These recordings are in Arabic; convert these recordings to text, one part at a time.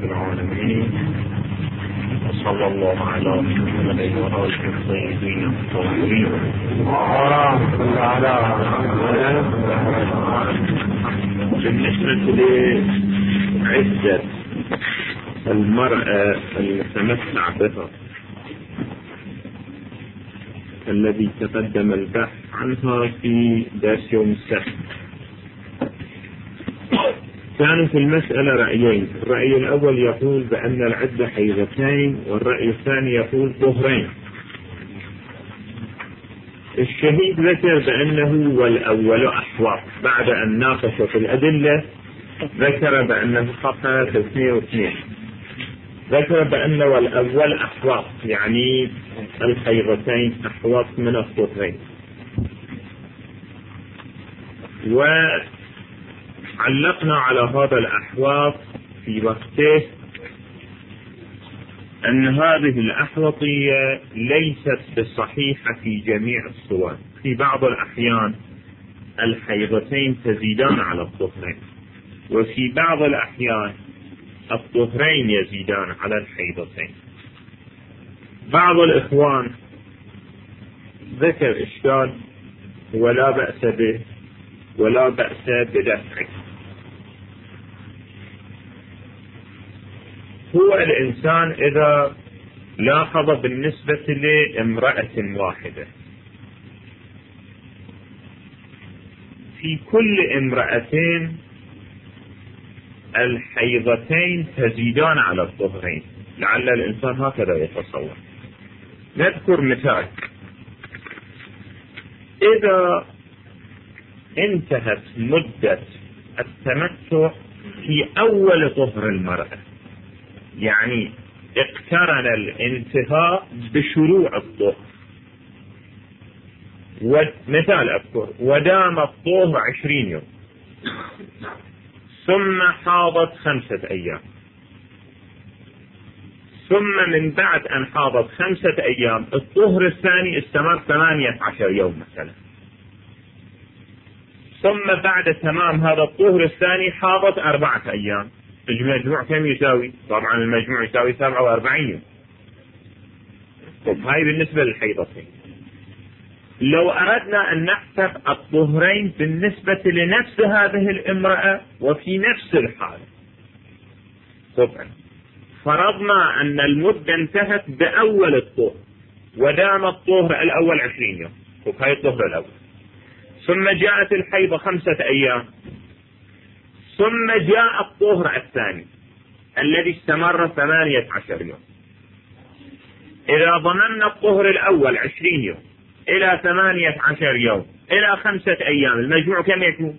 رب العالمين، وصلى الله على محمد وآله الطيبين الطاهرين. بالنسبة لعدة المرأة المتمتع بها الذي تقدم البحث عنها في درس يوم السبت، كان في المسألة رأيين. الرأي الأول يقول بأن العدة حيضتين، والرأي الثاني يقول طهرين. الشهيد ذكر بأنه والأول أحوط، بعد أن ناقش في الأدلة ذكر بأنه صفحة 202، ذكر بأن والأول أحوط، يعني الحيضتين أحوط من الطهرين. وعلقنا على هذا الأحواط في وقته أن هذه الأحوطية ليست بالصحيحة في جميع الصور. في بعض الأحيان الحيضتين تزيدان على الطهرين، وفي بعض الأحيان الطهرين يزيدان على الحيضتين. بعض الإخوان ذكر إشكال ولا بأس به ولا بأس بدفعه. هو الإنسان إذا لاحظ بالنسبة لامرأة واحدة في كل امرأتين الحيضتين تزيدان على الطهرين، لعل الإنسان هكذا يتصور. نذكر مثال: إذا انتهت مدة التمتع في أول طهر المرأة، يعني اقترن الانتهاء بشروع الطهر، ومثال أذكر ودام الطهر 20 يوم، ثم حاضت 5 أيام، ثم من بعد أن حاضت 5 أيام الطهر الثاني استمر 18 يوم مثلا، ثم بعد تمام هذا الطهر الثاني حاضت 4 أيام، المجموع كم يساوي؟ طبعا المجموع يساوي 47 يوم. طب هاي بالنسبة للحيضتين. لو أردنا أن نحسب الطهرين بالنسبة لنفس هذه الامرأة وفي نفس الحالة، طبعا فرضنا أن المدة انتهت بأول الطهر ودام الطهر الأول 20 يوم، طب هاي الطهر الأول، ثم جاءت الحيضة 5 أيام، ثم جاء الطهر الثاني الذي استمر 18 يوم. إذا ضمننا الطهر الأول 20 يوم إلى 18 يوم إلى 5 أيام، المجموع كم يكون؟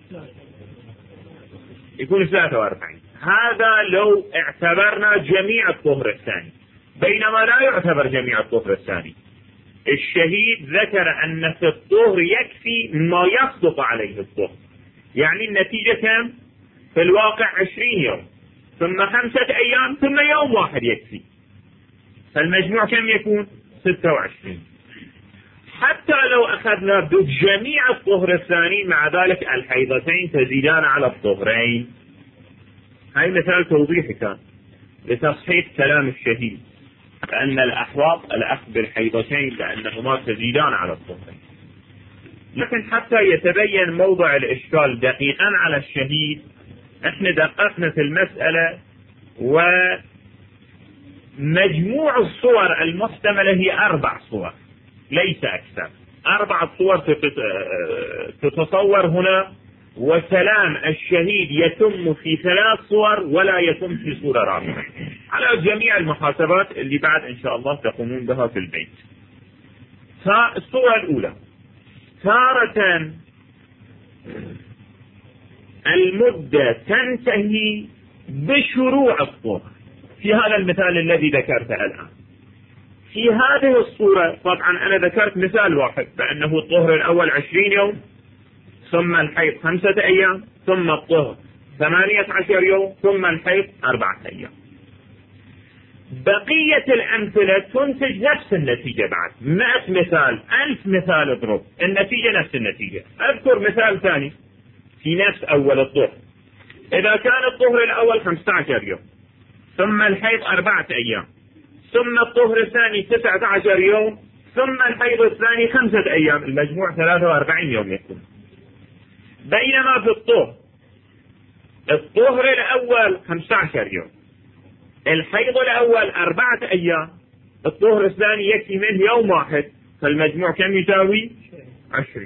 يكون 43. هذا لو اعتبرنا جميع الطهر الثاني، بينما لا يعتبر جميع الطهر الثاني. الشهيد ذكر أن في الطهر يكفي ما يصدق عليه الطهر، يعني النتيجة كم؟ في الواقع 20 يوم ثم 5 أيام ثم يوم واحد يكفي، فالمجموع كم يكون؟ 26. حتى لو أخذنا بجميع الطهر الثاني مع ذلك الحيضتين تزيدان على الطهرين. هاي مثال توضيحي كان لتصحيح كلام الشهيد بأن الأحواط الأخذ بالحيضتين لأنهما تزيدان على الطهرين. لكن حتى يتبين موضع الإشكال دقيقا على الشهيد، احنا دققنا في المسألة، ومجموع الصور المحتملة هي 4 صور ليس أكثر. 4 صور تتصور هنا، وكلام الشهيد يتم في 3 صور ولا يتم في صورة رابعة، على جميع المحاسبات اللي بعد إن شاء الله تقومون بها في البيت. فالصورة الأولى: تارة المدة تنتهي بشروع الطهر، في هذا المثال الذي ذكرته الآن. في هذه الصورة طبعا أنا ذكرت مثال واحد بأنه الطهر الأول 20 يوم، ثم الحيض 5 أيام، ثم الطهر 18 يوم، ثم الحيض 4 أيام. بقية الأمثلة تنتج نفس النتيجة بعد 100 مثال 1000 مثال اضرب النتيجة نفس النتيجة. أذكر مثال ثاني في نفس أول الطهر: إذا كان الطهر الأول 15 يوم، ثم الحيض 4 أيام، ثم الطهر الثاني 19 يوم، ثم الحيض الثاني 5 أيام، المجموع 43 يوم يكون. بينما في الطهر الأول 15 يوم، الحيض الأول 4 أيام، الطهر الثاني يكفي منه يوم واحد، فالمجموع كم يساوي؟ 20.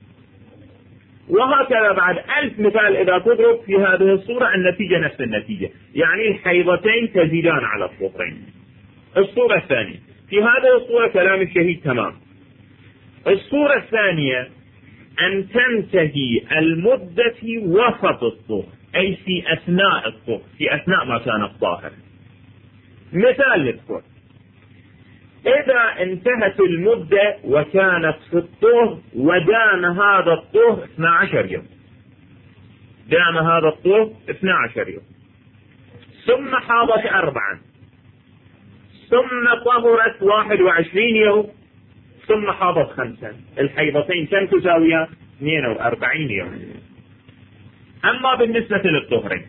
وهكذا بعد 1000 مثال إذا تضرب في هذه الصورة النتيجة نفس النتيجة، يعني الحيضتين تزيدان على الطهرين. الصورة الثانية في هذه الصورة كلام الشهيد تمام. الصورة الثانية أن تنتهي المدة في وسط الطهر، أي في أثناء الطهر، في أثناء ما كان الطاهر. مثال للطهر، إذا انتهت المدة وكانت في الطهر ودام هذا الطهر 12 يوم، دام هذا الطهر 12 يوم، ثم حاضت 4، ثم طهرت 21 يوم، ثم حاضت 5، الحيضتين كم تساويان؟ 42 يوم. أما بالنسبة للطهرين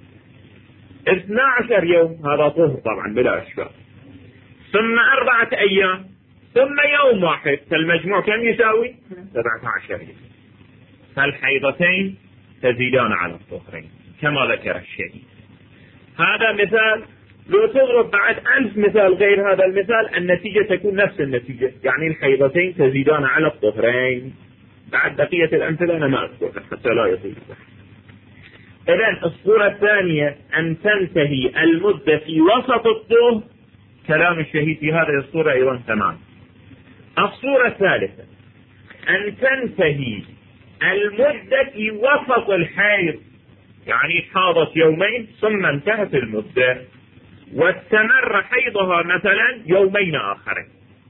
12 يوم هذا طهر طبعا بلا إشكال، ثم 4 أيام، ثم يوم واحد، فالمجموع كم يساوي؟ 17 يوم. فالحيضتين تزيدان على الطهرين كما ذكر الشيخ. هذا مثال. لو تضرب بعد 1000 مثال غير هذا المثال النتيجة تكون نفس النتيجة، يعني الحيضتين تزيدان على الطهرين. بعد بقية الأمثلة أنا ما أذكر حتى لا يطيل. إذن الصورة الثانية أن تنتهي المدة في وسط الطهر، كلام الشهيد في هذه الصورة أيضا تمام. الصورة الثالثة أن تنتهي المدة في وسط الحيض، يعني حاضت يومين ثم انتهت المدة واستمر حيضها مثلا يومين آخرين،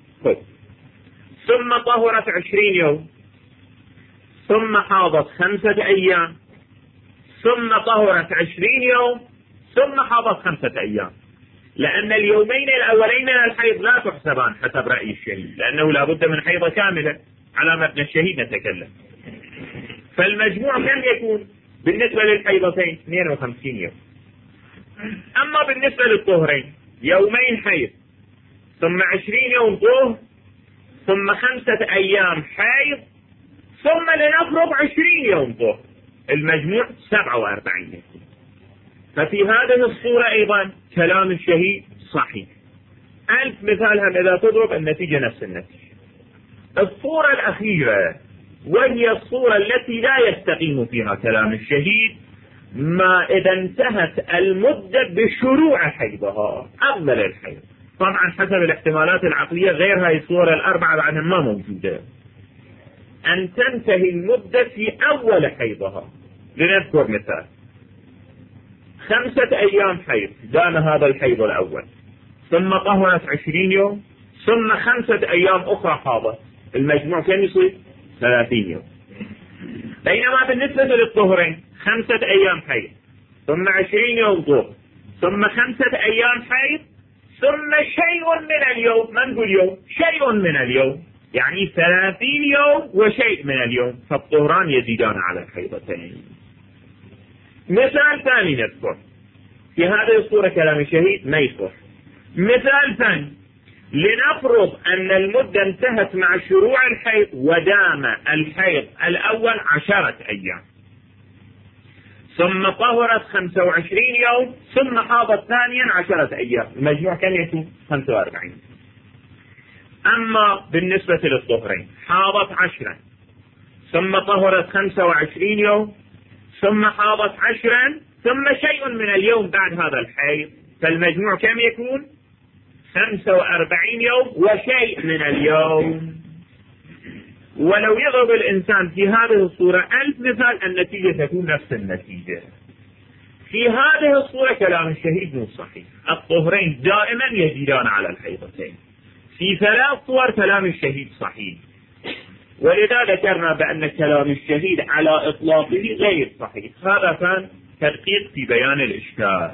ثم طهرت 20 يوم، ثم حاضت 5 أيام، ثم طهرت 20 يوم، ثم حاضت 5 أيام. لأن اليومين الأولين من الحيض لا تحسبان حسب رأي الشهيد، لأنه لا بد من حيضة كاملة على متن الشهيد نتكلم. فالمجموع كم يكون بالنسبة للحيضتين؟ 52 يوم. أما بالنسبة للطهرين يومين حيض، ثم 20 يوم طهر، ثم 5 أيام حيض، ثم لنفرض 20 يوم طهر، المجموع 47 يوم. ففي هذه الصورة أيضا كلام الشهيد صحيح. 1000 مثالها إذا تضرب النتيجة نفس النتيجة. الصورة الأخيرة وهي الصورة التي لا يستقيم فيها كلام الشهيد، ما إذا انتهت المدة بشروع حيضها أول الحيض. طبعا حسب الاحتمالات العقلية غير هاي الصورة الأربعة بعدها ما موجودة. أن تنتهي المدة في أول حيضها. لنذكر مثال، 5 أيام حيض دام هذا الحيض الأول، ثم طهرت 20 يوم، ثم 5 أيام أخرى حاضت، المجموع كم يصير؟ 30 يوم. بينما بالنسبة للطهرين 5 أيام حيض، ثم 20 يوم طهر، ثم 5 أيام حيض، ثم شيء من اليوم، ما نقول يوم، شيء من اليوم، يعني 30 يوم وشيء من اليوم، فالطهران يزيدان على الحيضتين. مثال ثاني نذكر في هذه الصورة كلام الشهيد ما يصح. مثال ثاني، لنفرض أن المدة انتهت مع شروع الحيض ودام الحيض الأول 10 أيام، ثم طهرت 25 يوم، ثم حاضت ثانيا 10 أيام، المجموع كم يكون؟ 45. أما بالنسبة للطهرين حاضت 10، ثم طهرت 25 يوم، ثم حاضت 10، ثم شيء من اليوم بعد هذا الحيض، فالمجموع كم يكون؟ 45 يوم وشيء من اليوم. ولو يضرب الإنسان في هذه الصورة 1000 مثال النتيجة تكون نفس النتيجة. في هذه الصورة كلام الشهيد مو صحيح، الطهرين دائما يزيدان على الحيضتين. في 3 صور كلام الشهيد صحيح، ولذا ذكرنا بأن كلام الشهيد على إطلاقه غير صحيح. هذا كان تدقيق في بيان الإشكال.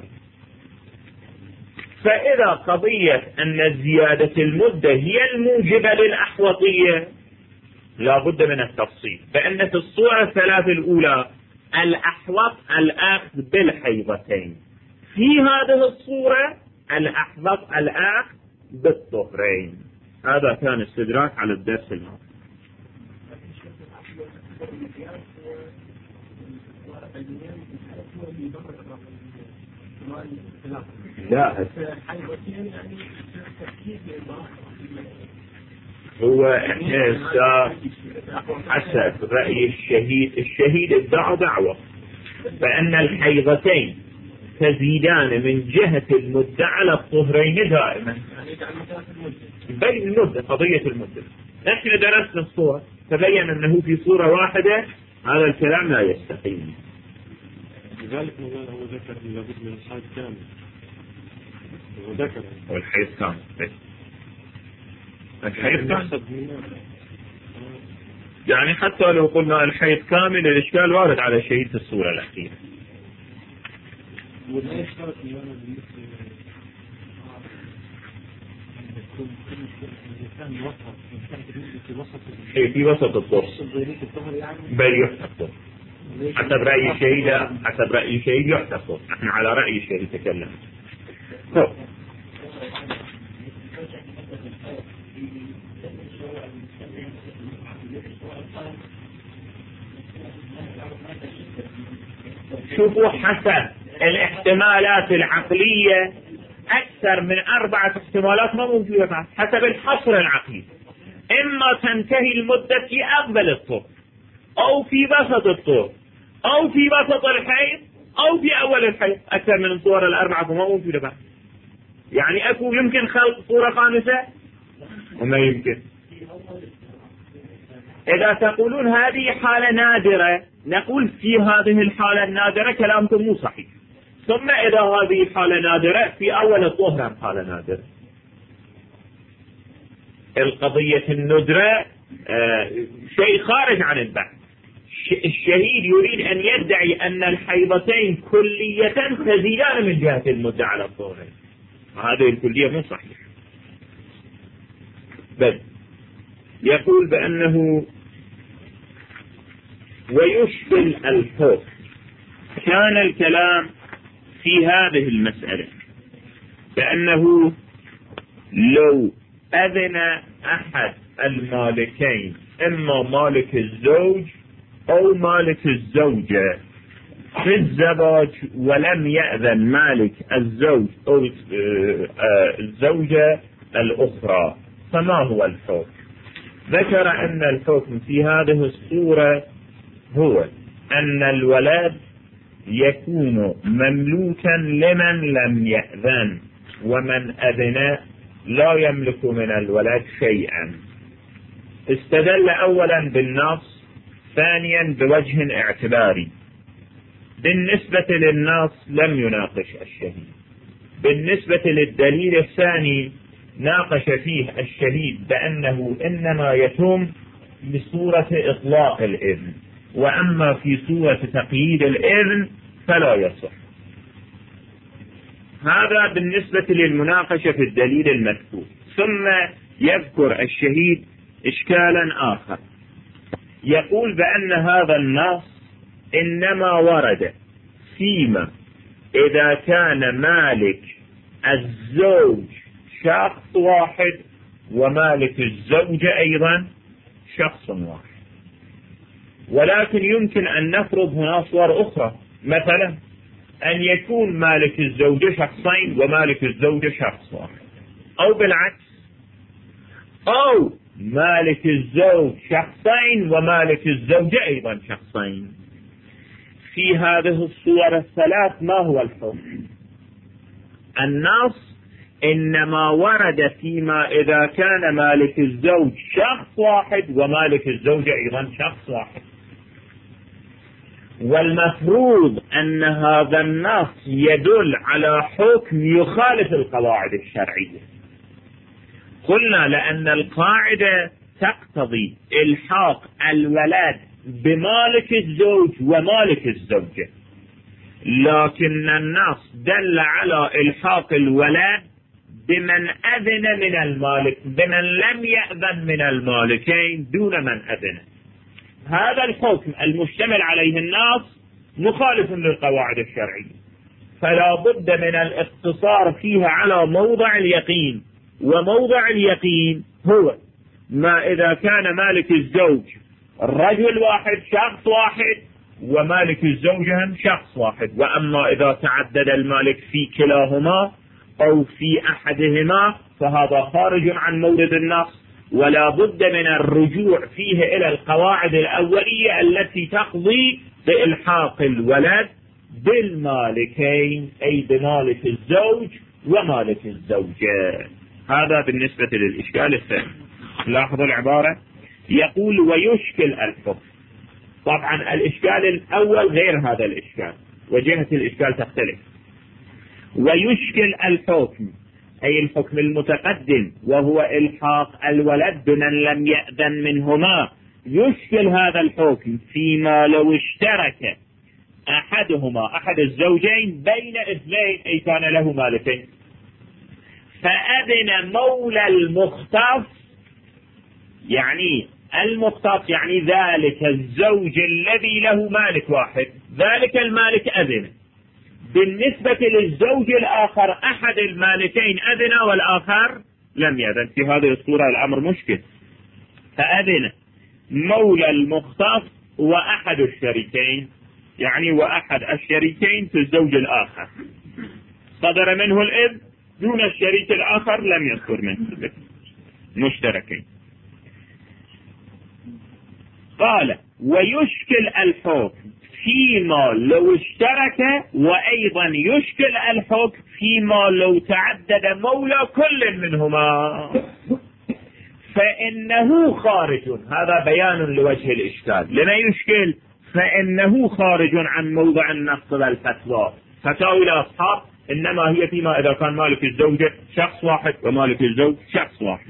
فإذا قضية أن زيادة المدة هي الموجبة للأحوطية لا بد من التفصيل، بأن في الصورة 3 الأولى الأحوط الأخذ بالحيضتين، في هذه الصورة الأحوط الأخذ بالطهرين. هذا كان استدراك على الدرس الماضي. لا هو حسب رأي الشهيد ادعى دعوة بأن الحيضتين تزيدان من جهة المدة على الطهرين دائما. بين المدة، قضية المدة. نحن درسنا الصورة تبين أنه في صورة واحدة هذا الكلام لا يستقيم. لذلك هو ذكر لابد من الحيض كامل. هو ذكر والحيض كامل. الحيض كامل يعني حتى لو قلنا الحيض كامل الإشكال وارد على الشهيد في الصورة الأخيرة. ولا يشترط في وسط الطهر بل يحتفظ حسب رأي الشهيد. حسب رأي الشهيد يحتفظ. نحن على رأي الشهيد تكلم. شوفوا حسب الاحتمالات العقلية أكثر من 4 احتمالات ما موجودة حسب الحصر العقلي. إما تنتهي المدة في أقبل الطهر أو في وسط الطهر أو في وسط الحيض أو في أول الحيض. أكثر من الصور ال4 ما موجودة بعد. يعني أكو يمكن خلق صورة خامسة وما يمكن. إذا تقولون هذه حالة نادرة نقول في هذه الحالة النادرة كلامكم مو صحيح. ثم إذا هذه الحالة نادرة في أول الطهر حالة نادرة. القضية الندرة شيء خارج عن البحث. الشهيد يريد أن يدعي أن الحيضتين كلية تزيدان من جهة المدة على الطهرين. هذه الكلية مو صحيح. بل يقول بأنه ويشكل الحكم. كان الكلام في هذه المسألة بأنه لو أذن أحد المالكين إما مالك الزوج أو مالك الزوجة في الزواج ولم يأذن مالك الزوج أو الزوجة الأخرى فما هو الحكم؟ ذكر أن الحكم في هذه الصورة هو أن الولد يكون مملوكا لمن لم يأذن، ومن أذن لا يملك من الولد شيئا. استدل أولا بالنص، ثانيا بوجه اعتباري. بالنسبة للنص لم يناقش الشهيد. بالنسبة للدليل الثاني ناقش فيه الشهيد بأنه إنما يتم بصورة إطلاق الإذن، وأما في صورة تقييد الإذن فلا يصح. هذا بالنسبة للمناقشة في الدليل المذكور. ثم يذكر الشهيد إشكالا آخر، يقول بأن هذا النص إنما ورد فيما إذا كان مالك الزوج شخص واحد ومالك الزوجة أيضا شخص واحد، ولكن يمكن أن نفرض هنا صور أخرى، مثلا أن يكون مالك الزوجة شخصين ومالك الزوجة شخص واحد، أو بالعكس، أو مالك الزوج شخصين ومالك الزوجة أيضا شخصين. في هذه الصور الثلاث ما هو الحكم؟ النص إنما ورد فيما إذا كان مالك الزوج شخص واحد ومالك الزوجة أيضا شخص واحد، والمفروض أن هذا النص يدل على حكم يخالف القواعد الشرعية. قلنا لأن القاعدة تقتضي إلحاق الولد بمالك الزوج ومالك الزوجة، لكن النص دل على إلحاق الولد بمن أذن من المالك، بمن لم يأذن من المالكين دون من أذن. هذا الحكم المشتمل عليه النص مخالف للقواعد الشرعية، فلا بد من الاقتصار فيها على موضع اليقين، وموضع اليقين هو ما إذا كان مالك الزوج رجل واحد شخص واحد ومالك الزوجة هم شخص واحد. وأما إذا تعدد المالك في كلاهما أو في أحدهما فهذا خارج عن مورد النص، ولا بد من الرجوع فيه إلى القواعد الأولية التي تقضي بإلحاق الولد بالمالكين، أي بمالك الزوج ومالك الزوجة. هذا بالنسبة للإشكال الثاني. لاحظوا العبارة، يقول ويشكل الحكم. طبعا الإشكال الأول غير هذا الإشكال، وجهة الإشكال تختلف. ويشكل الحكم أي الحكم المتقدم وهو إلحاق الولد بمن لم يأذن منهما، يشكل هذا الحكم فيما لو اشترك أحدهما أحد الزوجين بين اثنين، أي كان له مالكين، فأذن مولى المختص، يعني المختص يعني ذلك الزوج الذي له مالك واحد، ذلك المالك أذن. بالنسبة للزوج الآخر أحد المالكين أذن والآخر لم يأذن، في هذه الصورة الأمر مشكل. فأذن مولى المختص وأحد الشريكين، يعني وأحد الشريكين في الزوج الآخر صدر منه الإذن دون الشريك الآخر لم يصدر منه مشتركين. قال ويشكل الحكم فيما لو اشترك، وأيضا يشكل الحكم فيما لو تعدد مولى كل منهما فإنه خارج. هذا بيان لوجه الإشكال. لما يشكل؟ فإنه خارج عن موضع النص والفتوى. فتاوي الأصحاب إنما هي فيما إذا كان مالك الزوجة شخص واحد ومالك الزوج شخص واحد.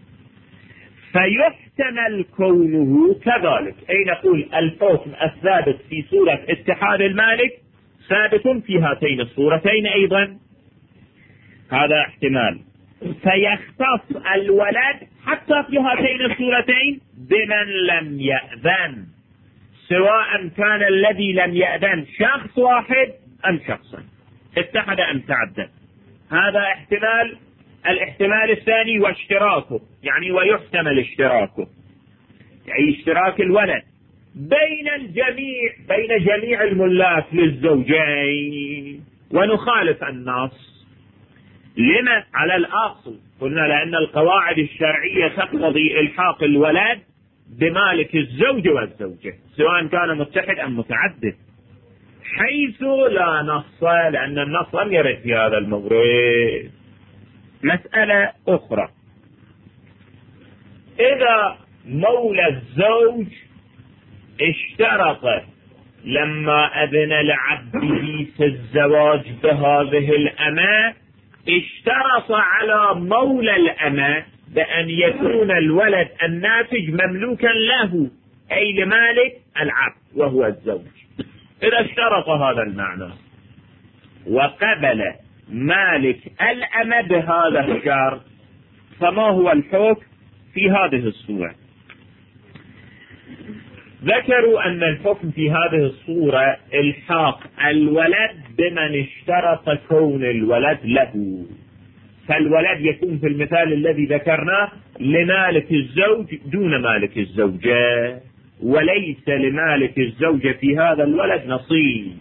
فيحتمل كونه كذلك، أي نقول الحكم الثابت في صورة اتحاد المالك ثابت في هاتين الصورتين أيضا، هذا احتمال. فيختص الولد حتى في هاتين الصورتين بمن لم يأذن، سواء كان الذي لم يأذن شخص واحد أم شخصا، اتحد أم تعدد. هذا احتمال. الاحتمال الثاني واشتراكه، يعني ويحتمل اشتراكه، يعني اشتراك الولد بين الجميع، بين جميع الملاك للزوجين. ونخالف النص. لما؟ على الأصل قلنا لأن القواعد الشرعية تقتضي إلحاق الولد بمالك الزوج والزوجة سواء كان متحد أم متعدد، حيث لا نص، لأن النص لم يرد في هذا المورد. مسألة أخرى، إذا مولى الزوج اشترط لما أذن لعبده في الزواج بهذه الأمة، اشترط على مولى الأمة بأن يكون الولد الناتج مملوكا له، أي لمالك العبد وهو الزوج. إذا اشترط هذا المعنى وقبل مالك الأمة بهذا الشرط، فما هو الحكم في هذه الصورة؟ ذكروا أن الحكم في هذه الصورة إلحاق الولد بمن اشترط كون الولد له. فالولد يكون في المثال الذي ذكرناه لمالك الزوج دون مالك الزوجة، وليس لمالك الزوجة في هذا الولد نصيب.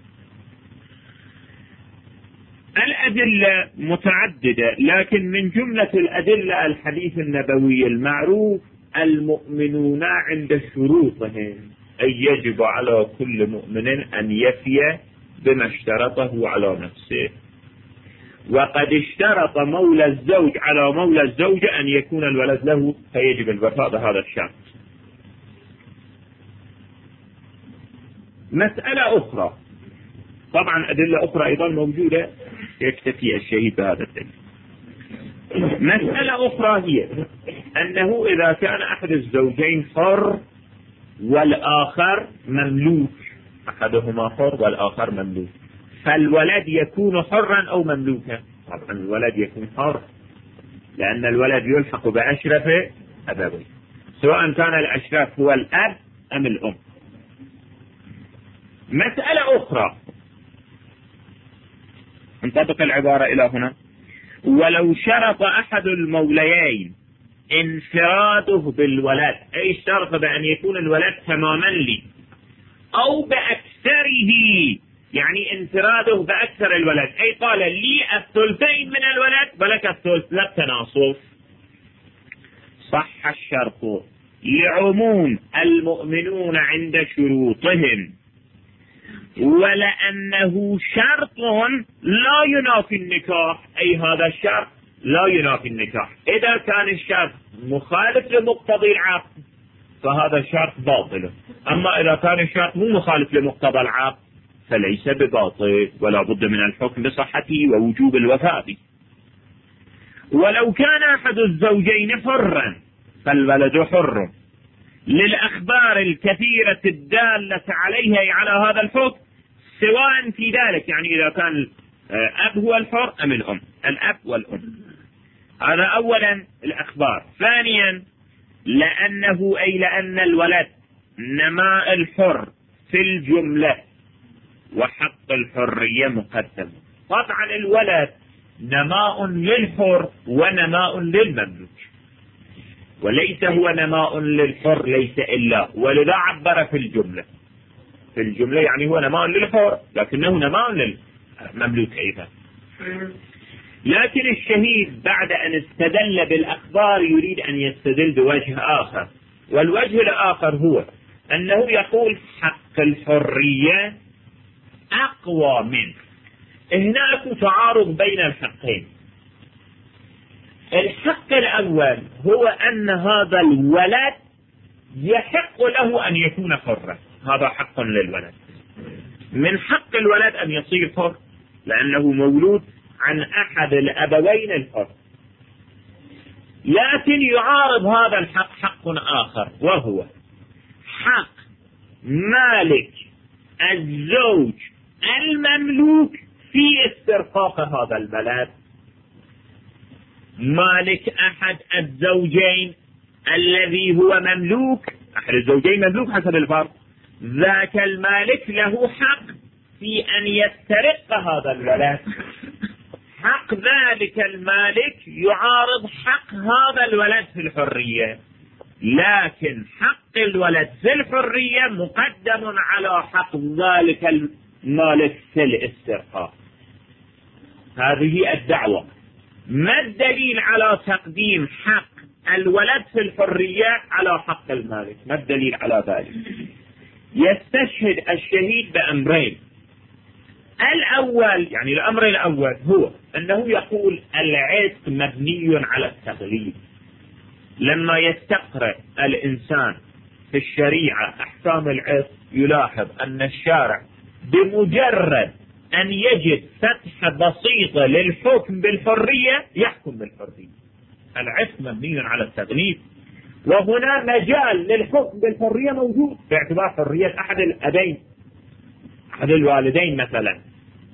الأدلة متعددة، لكن من جملة الأدلة الحديث النبوي المعروف المؤمنون عند شروطهم، أي يجب على كل مؤمن أن يفي بما اشترطه على نفسه. وقد اشترط مولى الزوج على مولى الزوجة أن يكون الولد له، فيجب الوفاء بهذا الشرط. مسألة أخرى، طبعا أدلة أخرى أيضا موجودة، يكتفي الشهيد بهذا الدليل. مسألة أخرى هي أنه إذا كان أحد الزوجين حر والآخر مملوك، أحدهما حر والآخر مملوك، فالولد يكون حرا أو مملوكا؟ طبعا الولد يكون حر، لأن الولد يلحق بأشرف أبويه، سواء كان الأشرف هو الأب أم الأم. مسألة أخرى، انطبق العبارة إلى هنا. ولو شرط أحد الموليين انفراده بالولد، أي اشترط بأن يكون الولد تماما لي، أو بأكثره، يعني انفراده بأكثر الولد، أي قال لي الثلثين من الولد ولك الثلث، لا تناصف، صح الشرط لعموم المؤمنون عند شروطهم، ولأنه شرط لا ينافي النكاح، أي هذا الشرط لا ينافي النكاح. إذا كان الشرط مخالف لمقتضي العقد فهذا الشرط باطل، أما إذا كان الشرط مو مخالف لمقتضى العقد فليس بباطل، ولا بد من الحكم بصحته ووجوب الوفاء به. ولو كان أحد الزوجين حرا فالولد حر، للأخبار الكثيرة الدالة عليها على هذا الحكم، سواء في ذلك، يعني إذا كان الأب هو الحر أم الأم، الأب والأم. هذا أولا الأخبار. ثانيا لأن الولد نماء الحر في الجملة وحق الحرية مقدم. طبعا الولد نماء للحر ونماء للمملوك، وليس هو نماء للحر ليس إلا، ولذا عبر في الجملة. في الجملة يعني هو نماء للحر لكنه نماء للمملوك أيضا. لكن الشهيد بعد أن استدل بالأخبار يريد أن يستدل بوجه آخر، والوجه الآخر هو أنه يقول حق الحرية أقوى منه. هناك تعارض بين الحقين. الحق الأول هو أن هذا الولد يحق له أن يكون حرا، هذا حق للولد، من حق الولد أن يصير حر لأنه مولود عن أحد الأبوين الحر. لكن يعارض هذا الحق حق آخر، وهو حق مالك الزوج المملوك في استرقاق هذا البلد. مالك أحد الزوجين الذي هو مملوك، أحد الزوجين مملوك حسب الفرق، ذاك المالك له حق في أن يسترق هذا الولد. حق ذلك المالك يعارض حق هذا الولد في الحرية، لكن حق الولد في الحرية مقدم على حق ذلك المالك في الاسترقاق. هذه الدعوة. ما الدليل على تقديم حق الولد في الحرية على حق المالك؟ ما الدليل على ذلك؟ يستشهد الشهيد بأمرين. الأول، يعني الأمر الأول هو أنه يقول العتق مبني على التغليب. لما يستقرأ الإنسان في الشريعة أحكام العتق يلاحظ أن الشارع بمجرد أن يجد فتحة بسيطة للحكم بالحرية يحكم بالحرية. العتق مبني على التغليب، وهنا مجال للحكم بالحرية موجود باعتبار حرية أحد الأبين، أحد الوالدين مثلا.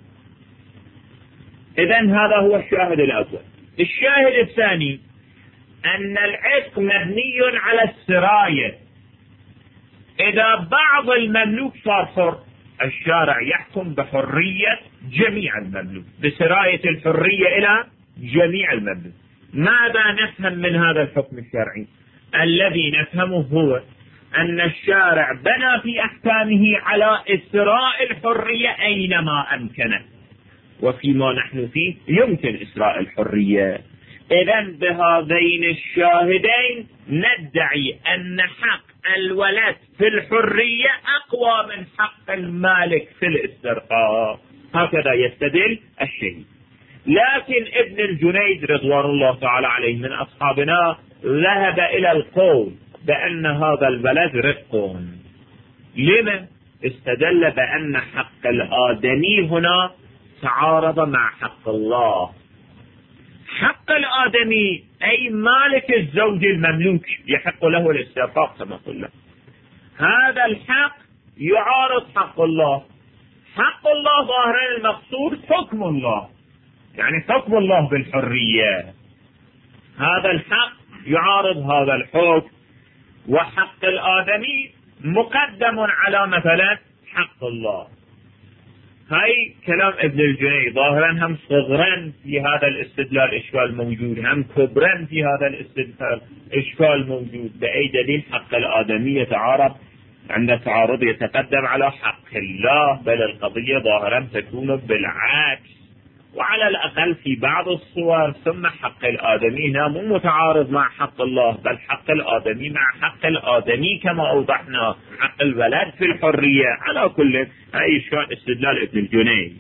إذن هذا هو الشاهد الأول. الشاهد الثاني أن العتق مبني على السراية. إذا بعض المملوك صار حر الشارع يحكم بحرية جميع المملوك، بسراية الحرية إلى جميع المملوك. ماذا نفهم من هذا الحكم الشرعي؟ الذي نفهمه هو أن الشارع بنى في أحكامه على إسراء الحرية أينما أمكنه، وفيما نحن فيه يمكن إسراء الحرية. إذن بهذين الشاهدين ندعي أن حق الولد في الحرية أقوى من حق المالك في الاسترقاق. هكذا يستدل الشيء. لكن ابن الجنيد رضوان الله تعالى عليه من أصحابنا ذهب إلى القول بأن هذا الولد رق. لما؟ استدل بأن حق الآدمي هنا تعارض مع حق الله. حق الآدمي أي مالك الزوج المملوك يحق له الاسترقاق كما قلنا، هذا الحق يعارض حق الله. حق الله ظاهرا المقصود حكم الله، يعني حكم الله بالحرية. هذا الحق يعارض هذا الحكم، وحق الآدمي مقدم على مثلا حق الله. هاي كلام ابن الجنيد ظاهرا هم صغرا في هذا الاستدلال إشكال موجود، هم كبرا في هذا الاستدلال إشكال موجود. بأي دليل حق الآدمي يتعارض عند تعارض يتقدم على حق الله؟ بل القضية ظاهرا تكون بالعكس، وعلى الأقل في بعض الصور. ثم حق الآدمي هنا مو متعارض مع حق الله، بل حق الآدمي مع حق الآدمي كما أوضحنا، حق الولد في الحرية. على كل هاي إشكال استدلال ابن الجنيد.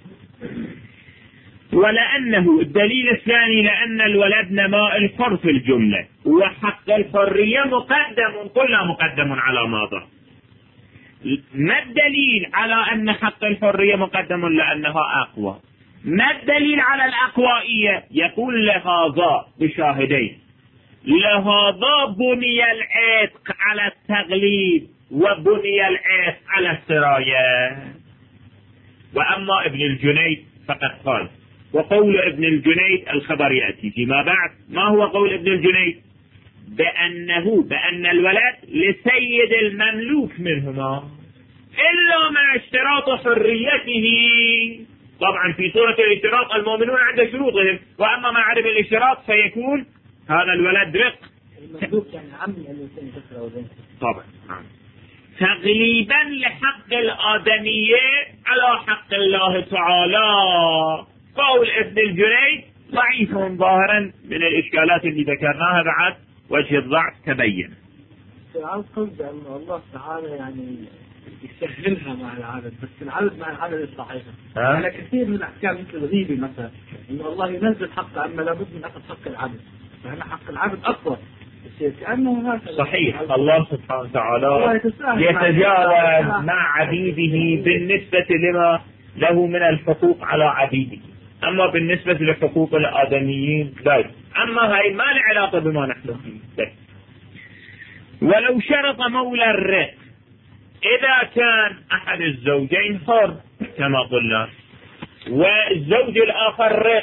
ولأنه الدليل الثاني لأن الولد نماء الحر في الجملة، وحق الحرية مقدم، كلها مقدم على ماذا؟ ما الدليل على أن حق الحرية مقدم؟ لأنها أقوى. ما الدليل على الأقوائية؟ يقول لهذا بشاهدين، لهذا بني العتق على التغليب وبني العتق على السراية. وأما ابن الجنيد فقد قال، وقول ابن الجنيد الخبر يأتي فيما بعد. ما هو قول ابن الجنيد؟ بأن الولد لسيد المملوك منهما إلا مع اشتراط حريته. طبعا في صورة الاشتراط المؤمنون عند شروطهم، وأما مع عدم الاشتراط فيكون هذا الولد رق المملوك يعني عم طبعا تغليبا لحق الآدمية على حق الله تعالى. قول ابن الجنيد ضعيف ظاهرا من الإشكالات اللي ذكرناها، بعد وجه الضعف تبين. القصد أن الله تعالى يعني يسهلها مع العدد، بس العدد مع العدد صحيحة. على كثير من الأحكام مثل الغيبة مثلا، إن الله ينزل حق أما لابد من أخذ حق العدد، فهنا حق العدد أقوى. كأنه هكذا صحيح، الله سبحانه وتعالى يتجاوز مع عبيده بالنسبة لما له من الحقوق على عبيده، أما بالنسبة لحقوق الآدميين لا. أما هاي ما له علاقة بما نحن فيه. ولو شرط مولى الرق، إذا كان أحد الزوجين حر كما قلنا والزوج الآخر رق،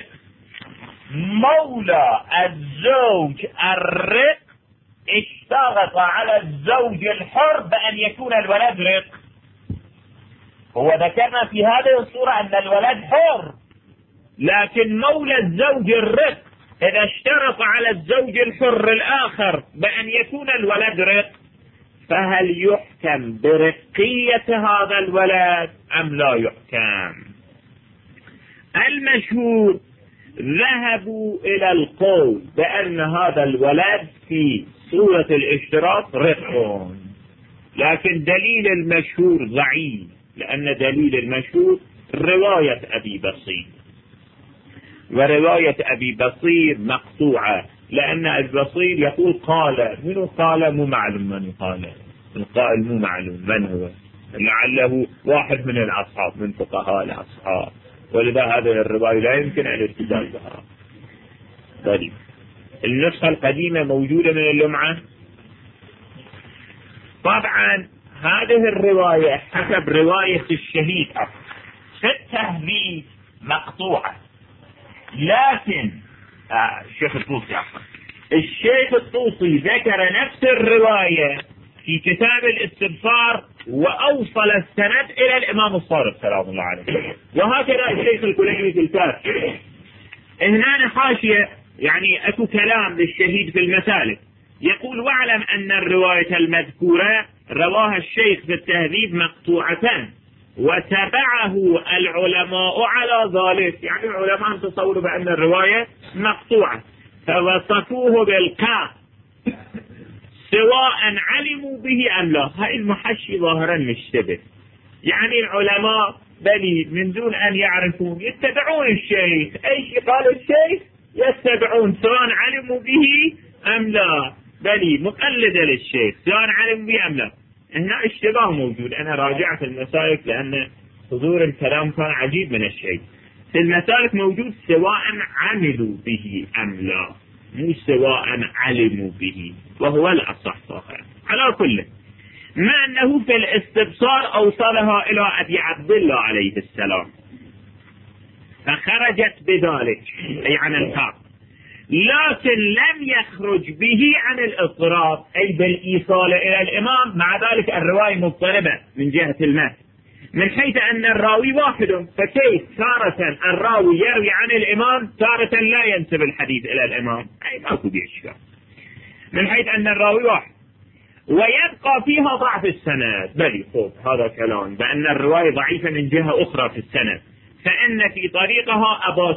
مولى الزوج الرق اشترط على الزوج الحر بأن يكون الولد رق. هو ذكرنا في هذه الصورة أن الولد حر، لكن مولى الزوج الرق إذا اشترط على الزوج الحر الآخر بأن يكون الولد رق، فهل يحكم برقية هذا الولد أم لا يحكم؟ المشهور ذهبوا إلى القول بأن هذا الولد في صورة الاشتراط رق، لكن دليل المشهور ضعيف، لأن دليل المشهور رواية أبي بصير، ورواية أبي بصير مقطوعة، لأن أبي بصير يقول قال، منو قال؟ مو معلوم من قال، القائل مو معلوم من هو، لعله واحد من الأصحاب من فقهاء الأصحاب، ولذا هذه الرواية لا يمكن أن الاستدلال بها. طيب النسخة القديمة موجودة من اللمعة. طبعا هذه الرواية حسب رواية الشهيد في التهذيب مقطوعة، لكن الشيخ الطوسي ذكر نفس الرواية في كتاب الاستبصار وأوصل السند إلى الإمام الصادق سلام الله عليه، وهكذا الشيخ الكليني في الكتاب. هنا حاشية يعني أكو كلام للشهيد في المسالك، يقول: واعلم أن الرواية المذكورة رواها الشيخ في التهذيب مقطوعة، وتبعه العلماء على ذلك. يعني العلماء تصوروا بأن الرواية مقطوعة فوصفوه بالقاء سواء علموا به أم لا. هاي المحشي ظاهرا مشتبه، يعني العلماء بل من دون أن يعرفوا يتبعون الشيخ، أي شيء قال الشيخ يتبعون سواء علموا به أم لا، بل مقلدة للشيخ سواء علموا به أم لا. هنا اشتباه موجود. أنا راجعت المسالك لأن حضور الكلام كان عجيب من الشيء. في المسالك موجود سواء عملوا به أم لا، مو سواء علموا به، وهو الأصح صحيح. على كل ما أنه في الاستبصار أوصلها إلى أبي عبد الله عليه السلام فخرجت بذلك أي عن الحق، لكن لم يخرج به عن الاضطراب أي بالإيصال إلى الإمام. مع ذلك الرواية مضطربة من جهة المتن، من حيث أن الراوي واحد، فكيف تارة الراوي يروي عن الإمام تارة لا ينسب الحديث إلى الإمام؟ أي ماكو بيه إشكال، من حيث أن الراوي واحد. ويبقى فيها ضعف السند، بل هذا كلام بأن الرواية ضعيفة من جهة أخرى في السند، فإن في طريقها أبا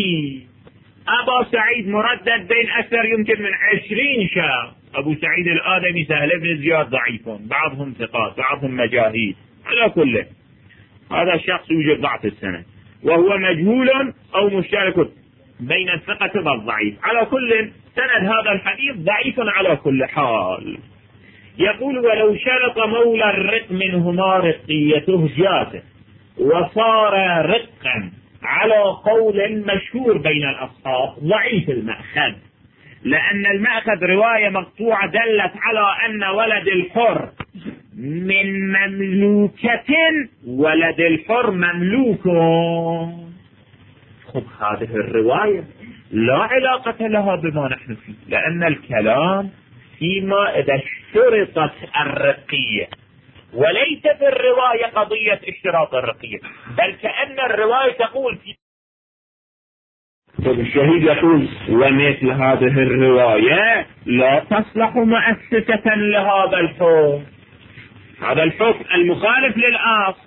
سعيد مردد بين أكثر يمكن من 20 شخص. أبو سعيد الآدمي، سهل بن زياد ضعيفون، بعضهم ثقات بعضهم مجاهيل، على كل هذا الشخص يوجد ضعف السند، وهو مجهول أو مشترك بين الثقة والضعيف. على كل سند هذا الحديث ضعيف على كل حال. يقول ولو شرط مولى الرق منهما رقيته جازه وصار رقا على قول مشهور بين الأصحاب ضعيف المأخذ، لأن المأخذ رواية مقطوعة دلت على أن ولد الحر من مملوكة، ولد الحر مملوك. هذه الرواية لا علاقة لها بما نحن فيه، لأن الكلام فيما إذا اشترطت الرقية، وليس في الرواية قضية اشتراط الرقية، بل كأن الرواية تقول الشهيد يقول ومثل هذه الرواية لا تصلح مؤسسة لهذا الحكم، هذا الحكم المخالف للأصل،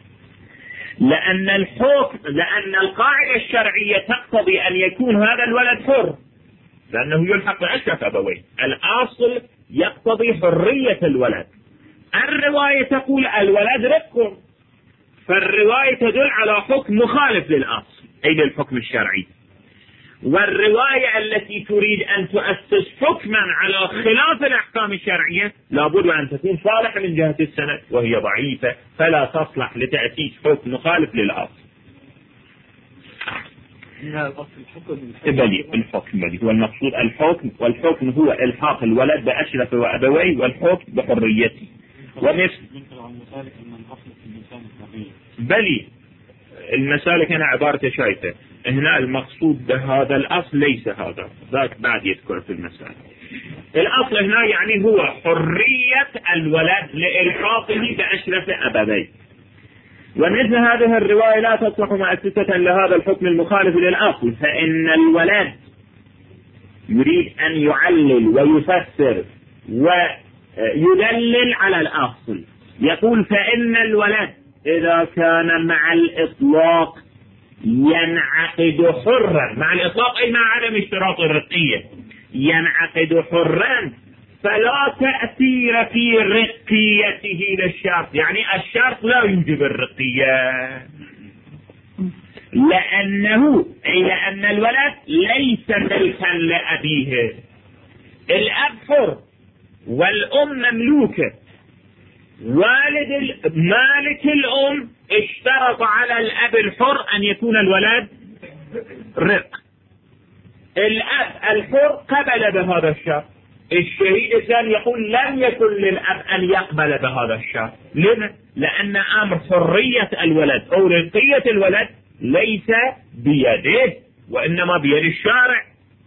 لأن القاعدة الشرعية تقتضي أن يكون هذا الولد حر، لأنه يلحق بأشرف أبويه، الأصل يقتضي حرية الولد. الرواية تقول الولد رق، فالرواية تدل على حكم مخالف للأصل أي للحكم الشرعي. والرواية التي تريد أن تؤسس حكما على خلاف الأحكام الشرعية لابد أن تكون صالحة من جهة السند، وهي ضعيفة فلا تصلح لتأسيس حكم مخالف للأصل. الحكم هو المقصود، الحكم، والحكم هو إلحاق الولد بأشرف وأبويه والحكم بحريته. بلي المسالك هنا عبارة شايفة، هنا المقصود بهذا الأصل ليس هذا، ذاك بعد يذكر في المسألة. الأصل هنا يعني هو حرية الولد لإلحاقه بأشرف أبويه. ومثل هذه الرواية لا تصلح مؤسسة لهذا الحكم المخالف للأصل، فإن الولد يريد أن يعلل ويفسر ويدلل على الأصل. يقول فإن الولد إذا كان مع الإطلاق ينعقد حرا، مع الإطلاق أي مع عدم اشتراط الرقية، ينعقد حرا فلا تأثير في رقيته للشرط، يعني الشرط لا يوجب الرقية، لأن الولد ليس ملكا لأبيه، الأب حر والأم مملوكة، مالك الأم اشترط على الأب الحر أن يكون الولد رق، الأب الحر قبل بهذا الشرط، الشهيد الثاني يقول لم يكن للأب أن يقبل بهذا الشرط. لما؟ لأن أمر حرية الولد أو رقية الولد ليس بيده وإنما بيد الشارع.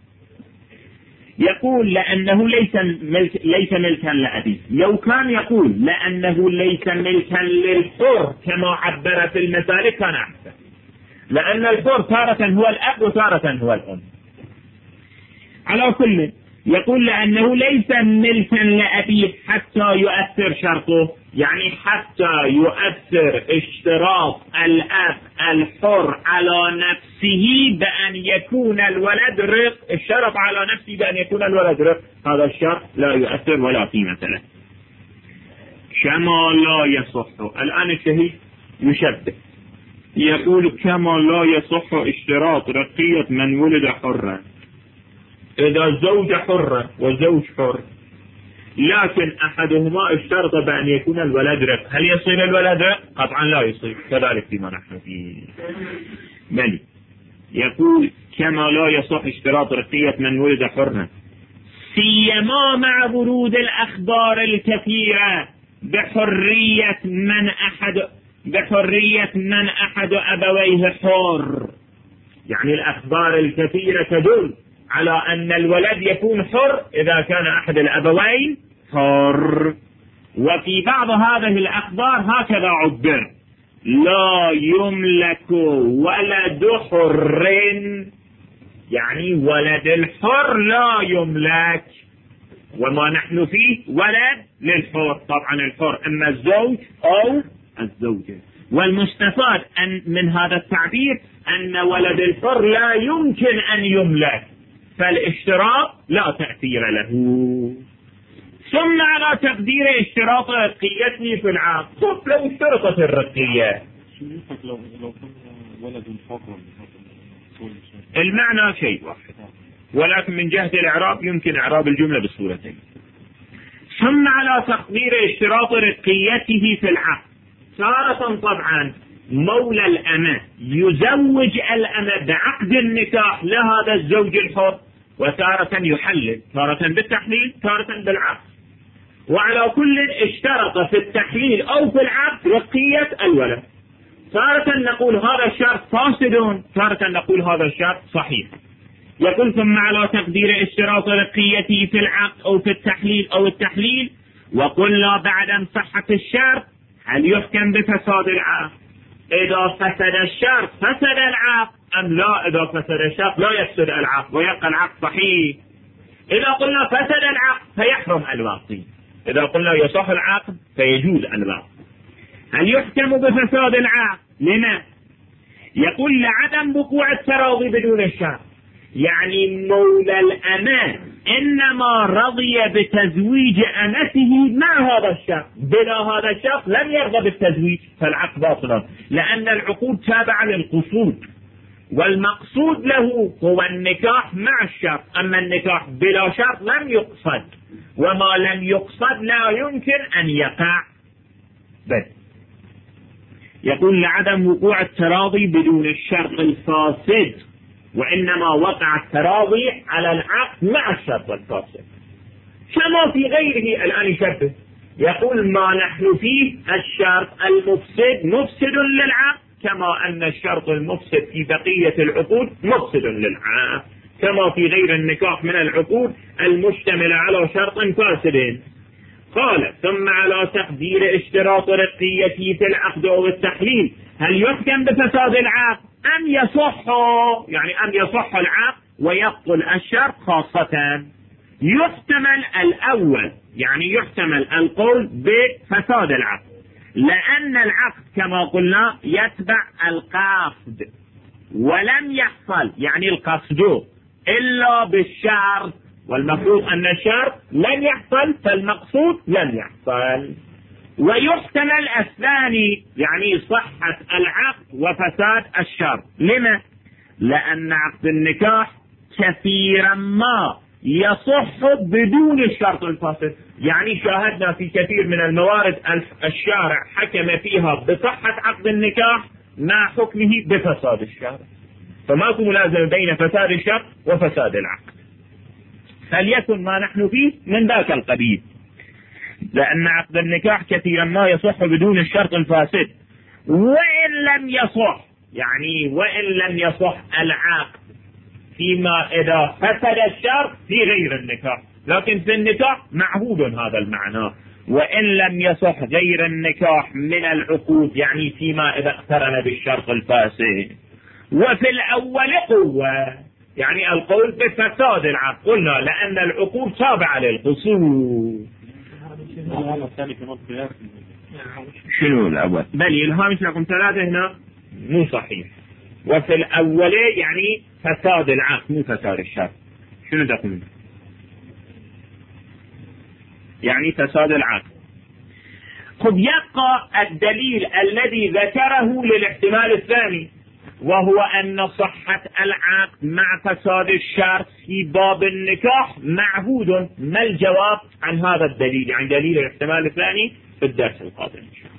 يقول لأنه ليس ملكا لأبيه، لو كان يقول لأنه ليس ملكا للحر كما عبر في المثال كان أحسن، لأن الحر تارة هو الأب وتارة هو الأم. على كل يقول لأنه ليس ملكا لأبيه حتى يؤثر شرطه، يعني حتى يؤثر اشتراط الأب الحر على نفسه بأن يكون الولد رق، الشرط على نفسه بأن يكون الولد رق، هذا الشرط لا يؤثر ولا قيمة له، كما لا يصح. الآن الشهيد يشبه يقول كما لا يصح اشتراط رقية من ولد حرا، إذا زوجة حرة وزوج حر لكن أحدهما اشترط بأن يكون الولد رق، هل يصير الولد رق؟ قطعا لا يصير، كذلك فيما نحن فيه. بل يقول كما لا يصح اشتراط رقية من ولد حرا، سيما مع ورود الأخبار الكثيرة بحرية من أحد أبويه حر، يعني الأخبار الكثيرة تدل على أن الولد يكون حر إذا كان أحد الأبوين حر. وفي بعض هذه الأخبار هكذا عبر، لا يملك ولد حر، يعني ولد الحر لا يملك، وما نحن فيه ولد للحر. طبعا الحر إما الزوج أو الزوجة، والمستفاد من هذا التعبير أن ولد الحر لا يمكن أن يملك، فالاشتراط لا تأثير له. ثم على تقدير اشتراط رقيته في العقد. طب لو اشترطت الرقية، لو ولد حر، المعنى شيء واحد، ولكن من جهة الإعراب يمكن إعراب الجملة بصورتين. ثم على تقدير اشتراط رقيته في العقد، تارة طبعا مولى الأمة يزوج الأمة بعقد النكاح لهذا الزوج الحر، وتارة يحلل، تارة بالتحليل تارة بالعقد، وعلى كل اشترط في التحليل أو في العقد رقية الولد. تارة نقول هذا الشرط فاسد، تارة نقول هذا الشرط صحيح. يقول ثم على تقدير اشتراط رقيته في العقد أو في التحليل أو التحليل، وقلنا بعد صحة الشرط هل يحكم بفساد العقد؟ إذا فسد الشرط فسد العقد أم لا؟ إذا فسد الشرط لا يفسد العقد ويبقى العقد صحيح. إذا قلنا فسد العقد فيحرم الباقي، إذا قلنا يصح العقد فيجوز الباقي. هل يحكم بفساد العقد؟ لما؟ يقول لعدم وقوع التراضي بدون الشرط، يعني مولى الأمان إنما رضي بتزويج أمته مع هذا الشرط، بلا هذا الشرط لم يرضى بالتزويج، فالعقد باطل، لأن العقود تابعة للقصود، والمقصود له هو النكاح مع الشرط، أما النكاح بلا شرط لم يقصد، وما لم يقصد لا يمكن أن يقع. بس يقول لعدم وقوع التراضي بدون الشرط الفاسد، وإنما وقع التراضي على العقد مع الشرط الفاسد، كما في غيره. الآن يشبه، يقول ما نحن فيه الشرط المفسد مفسد للعقد، كما أن الشرط المفسد في بقية العقود مفسد للعقد، كما في غير النكاح من العقود المشتملة على شرط فاسد. قال ثم على تقدير اشتراط رقيته في العقد أو التحليل، هل يحكم بفساد العقد أم يصح؟ يعني أم يصح العقد ويبطل الشرط خاصة. يحتمل الأول، يعني يحتمل القول بفساد العقد، لأن العقد كما قلنا يتبع القصد، ولم يحصل يعني القصد إلا بالشرط، والمفروض أن الشرط لم يحصل فالمقصود لم يحصل. ويحتمل الثاني، يعني صحة العقد وفساد الشرط. لما؟ لأن عقد النكاح كثيرا ما يصح بدون الشرط الفاسد، يعني شاهدنا في كثير من الموارد الشارع حكم فيها بصحة عقد النكاح مع حكمه بفساد الشرط، فماكو ملازمة بين فساد الشرط وفساد العقد. فليكن ما نحن فيه من ذاك القبيل، لأن عقد النكاح كثيرا ما يصح بدون الشرط الفاسد، وإن لم يصح، يعني وإن لم يصح العقد فيما إذا فسد الشرط في غير النكاح، لكن في النكاح معهود هذا المعنى، وإن لم يصح غير النكاح من العقود، يعني فيما إذا اقترن بالشرط الفاسد. وفي الأول قوة، يعني القول بفساد العقد، قلنا لأن العقود تابعة للخصوم. شنو الأول؟ بل الهامش رقم 3 هنا مو صحيح. وفي الأول يعني فساد العقد مو فساد الشرط. شنو تقول؟ يعني فساد العقد. خب يبقى الدليل الذي ذكره للاحتمال الثاني، وهو أن صحة العقد مع فساد الشرط في باب النكاح معهود. ما الجواب عن هذا الدليل، عن دليل الاحتمال الثاني في الدرس القادم إن شاء الله.